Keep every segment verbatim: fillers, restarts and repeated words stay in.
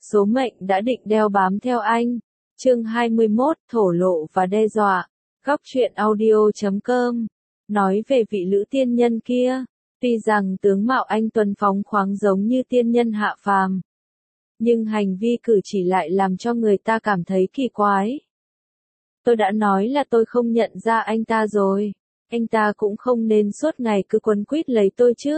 số mệnh đã định đeo bám theo anh. Chương hai mươi mốt, thổ lộ và đe dọa. Góc truyện audio chấm com. Nói về vị lữ tiên nhân kia, tuy rằng tướng mạo anh tuấn phóng khoáng giống như tiên nhân hạ phàm, nhưng hành vi cử chỉ lại làm cho người ta cảm thấy kỳ quái. Tôi đã nói là tôi không nhận ra anh ta rồi, anh ta cũng không nên suốt ngày cứ quấn quýt lấy tôi chứ.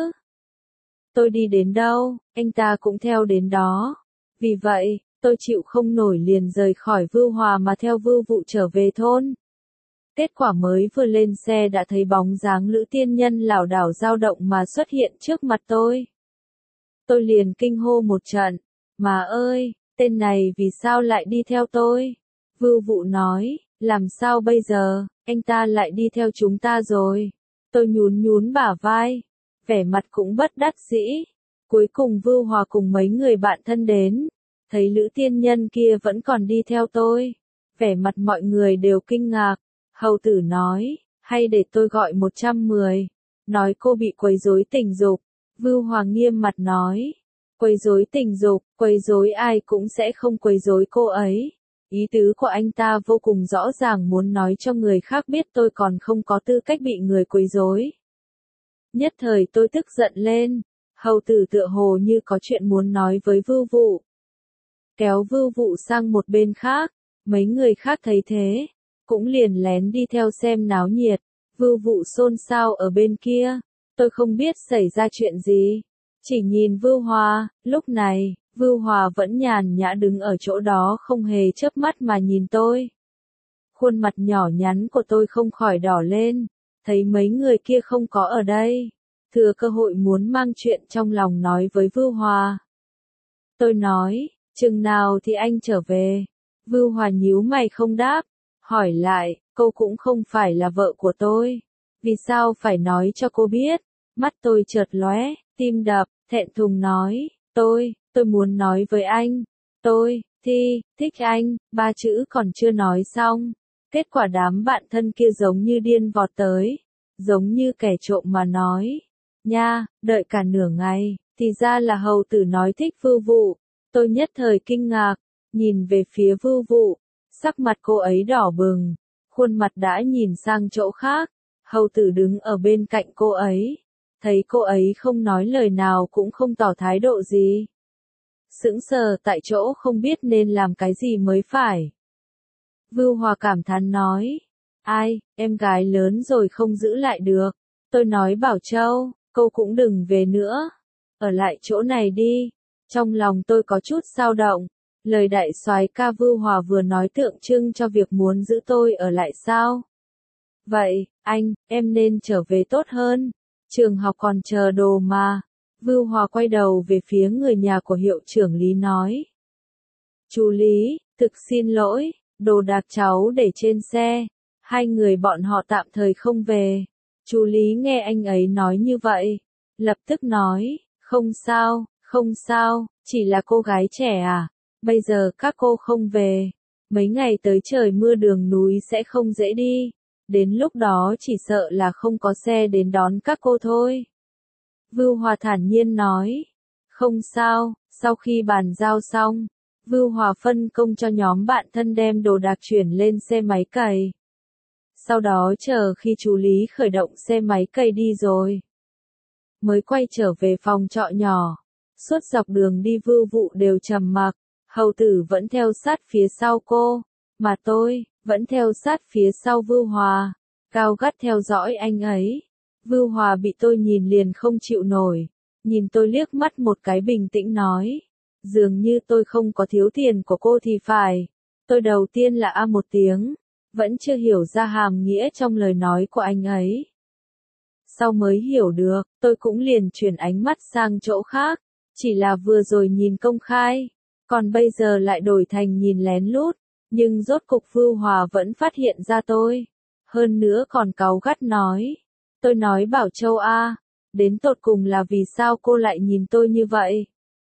Tôi đi đến đâu, anh ta cũng theo đến đó. Vì vậy, tôi chịu không nổi liền rời khỏi Vưu Hòa mà theo Vưu Vụ trở về thôn. Kết quả mới vừa lên xe đã thấy bóng dáng lữ tiên nhân lảo đảo dao động mà xuất hiện trước mặt tôi. Tôi liền kinh hô một trận, mà ơi, tên này vì sao lại đi theo tôi? Vưu Vụ nói, làm sao bây giờ, anh ta lại đi theo chúng ta rồi. Tôi nhún nhún bả vai, vẻ mặt cũng bất đắc dĩ. Cuối cùng Vưu Hòa cùng mấy người bạn thân đến, thấy lữ tiên nhân kia vẫn còn đi theo tôi. Vẻ mặt mọi người đều kinh ngạc. Hầu tử nói, hay để tôi gọi một trăm mười, nói cô bị quấy rối tình dục. Vưu Hòa nghiêm mặt nói, quấy rối tình dục, quấy rối ai cũng sẽ không quấy rối cô ấy. Ý tứ của anh ta vô cùng rõ ràng, muốn nói cho người khác biết tôi còn không có tư cách bị người quấy rối. Nhất thời tôi tức giận lên, hầu tử tựa hồ như có chuyện muốn nói với Vưu Vụ. Kéo Vưu Vụ sang một bên khác, mấy người khác thấy thế, cũng liền lén đi theo xem náo nhiệt. Vưu Vụ xôn xao ở bên kia, tôi không biết xảy ra chuyện gì, chỉ nhìn Vưu Hòa. Lúc này, Vưu Hòa vẫn nhàn nhã đứng ở chỗ đó không hề chớp mắt mà nhìn tôi. Khuôn mặt nhỏ nhắn của tôi không khỏi đỏ lên, thấy mấy người kia không có ở đây, thừa cơ hội muốn mang chuyện trong lòng nói với Vưu Hòa. Tôi nói, chừng nào thì anh trở về? Vưu Hòa nhíu mày không đáp, hỏi lại, cô cũng không phải là vợ của tôi, vì sao phải nói cho cô biết? Mắt tôi chợt lóe, tim đập, thẹn thùng nói, tôi, tôi muốn nói với anh, tôi, thi, thích anh. Ba chữ còn chưa nói xong, kết quả đám bạn thân kia giống như điên vọt tới, giống như kẻ trộm mà nói, nha, đợi cả nửa ngày, thì ra là hầu tử nói thích Vưu Vụ. Tôi nhất thời kinh ngạc, nhìn về phía Vưu Vụ, sắc mặt cô ấy đỏ bừng, khuôn mặt đã nhìn sang chỗ khác. Hầu tử đứng ở bên cạnh cô ấy, thấy cô ấy không nói lời nào cũng không tỏ thái độ gì. Sững sờ tại chỗ không biết nên làm cái gì mới phải. Vưu Hòa cảm thán nói, ai, em gái lớn rồi không giữ lại được. Tôi nói Bảo Châu, cô cũng đừng về nữa, ở lại chỗ này đi. Trong lòng tôi có chút dao động, lời đại soái ca Vưu Hòa vừa nói tượng trưng cho việc muốn giữ tôi ở lại sao? Vậy, anh, em nên trở về tốt hơn, trường học còn chờ đồ mà. Vưu Hòa quay đầu về phía người nhà của hiệu trưởng Lý nói. Chú Lý, thực xin lỗi, đồ đạc cháu để trên xe, hai người bọn họ tạm thời không về. Chú Lý nghe anh ấy nói như vậy, lập tức nói, không sao, không sao, chỉ là cô gái trẻ à, bây giờ các cô không về, mấy ngày tới trời mưa đường núi sẽ không dễ đi, đến lúc đó chỉ sợ là không có xe đến đón các cô thôi. Vưu Hòa thản nhiên nói, không sao. Sau khi bàn giao xong, Vưu Hòa phân công cho nhóm bạn thân đem đồ đạc chuyển lên xe máy cày. Sau đó chờ khi chú Lý khởi động xe máy cày đi rồi, mới quay trở về phòng trọ nhỏ. Suốt dọc đường đi Vưu Vụ đều trầm mặc, hầu tử vẫn theo sát phía sau cô, mà tôi, vẫn theo sát phía sau Vưu Hòa, cao gắt theo dõi anh ấy. Vưu Hòa bị tôi nhìn liền không chịu nổi, nhìn tôi liếc mắt một cái bình tĩnh nói, dường như tôi không có thiếu tiền của cô thì phải. Tôi đầu tiên là a một tiếng, vẫn chưa hiểu ra hàm nghĩa trong lời nói của anh ấy. Sau mới hiểu được, tôi cũng liền chuyển ánh mắt sang chỗ khác, chỉ là vừa rồi nhìn công khai, còn bây giờ lại đổi thành nhìn lén lút, nhưng rốt cục Vưu Hòa vẫn phát hiện ra tôi, hơn nữa còn cáu gắt nói. Tôi nói Bảo Châu a, đến tột cùng là vì sao cô lại nhìn tôi như vậy?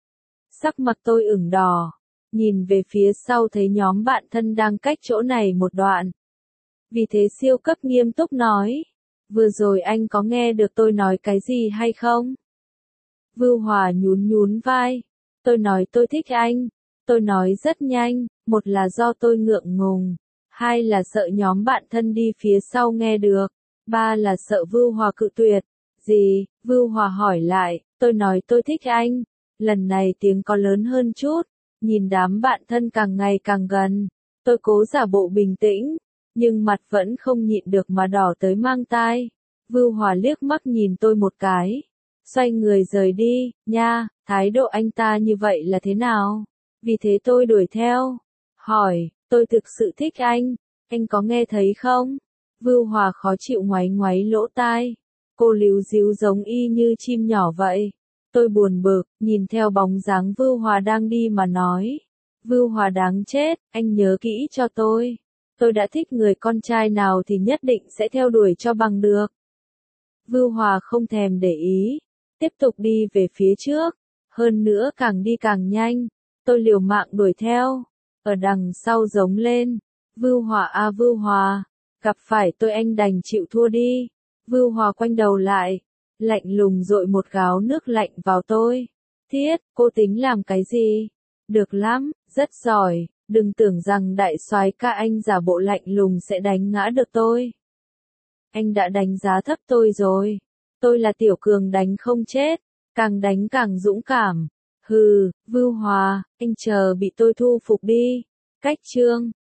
Sắc mặt tôi ửng đỏ, nhìn về phía sau thấy nhóm bạn thân đang cách chỗ này một đoạn. Vì thế siêu cấp nghiêm túc nói, vừa rồi anh có nghe được tôi nói cái gì hay không? Vưu Hòa nhún nhún vai, tôi nói tôi thích anh, Tôi nói rất nhanh, một là do tôi ngượng ngùng, hai là sợ nhóm bạn thân đi phía sau nghe được, ba là sợ Vưu Hòa cự tuyệt. Gì? Vưu Hòa hỏi lại, tôi nói tôi thích anh. Lần này tiếng có lớn hơn chút, nhìn đám bạn thân càng ngày càng gần. Tôi cố giả bộ bình tĩnh, nhưng mặt vẫn không nhịn được mà đỏ tới mang tai. Vưu Hòa liếc mắt nhìn tôi một cái, xoay người rời đi, nha, thái độ anh ta như vậy là thế nào? Vì thế tôi đuổi theo, hỏi, tôi thực sự thích anh, anh có nghe thấy không? Vưu Hòa khó chịu ngoáy ngoáy lỗ tai, cô líu díu giống y như chim nhỏ vậy. Tôi buồn bực, nhìn theo bóng dáng Vưu Hòa đang đi mà nói, Vưu Hòa đáng chết, anh nhớ kỹ cho tôi. Tôi đã thích người con trai nào thì nhất định sẽ theo đuổi cho bằng được. Vưu Hòa không thèm để ý, tiếp tục đi về phía trước, hơn nữa càng đi càng nhanh. Tôi liều mạng đuổi theo, ở đằng sau giống lên, Vưu Hòa a Vưu Hòa, gặp phải tôi anh đành chịu thua đi. Vưu Hòa quay đầu lại, lạnh lùng dội một gáo nước lạnh vào tôi. Thiết, cô tính làm cái gì? Được lắm, rất giỏi, đừng tưởng rằng đại soái ca anh giả bộ lạnh lùng sẽ đánh ngã được tôi. Anh đã đánh giá thấp tôi rồi, tôi là tiểu cường đánh không chết, càng đánh càng dũng cảm. Hừ, Vưu Hòa, anh chờ bị tôi thu phục đi. Cách chương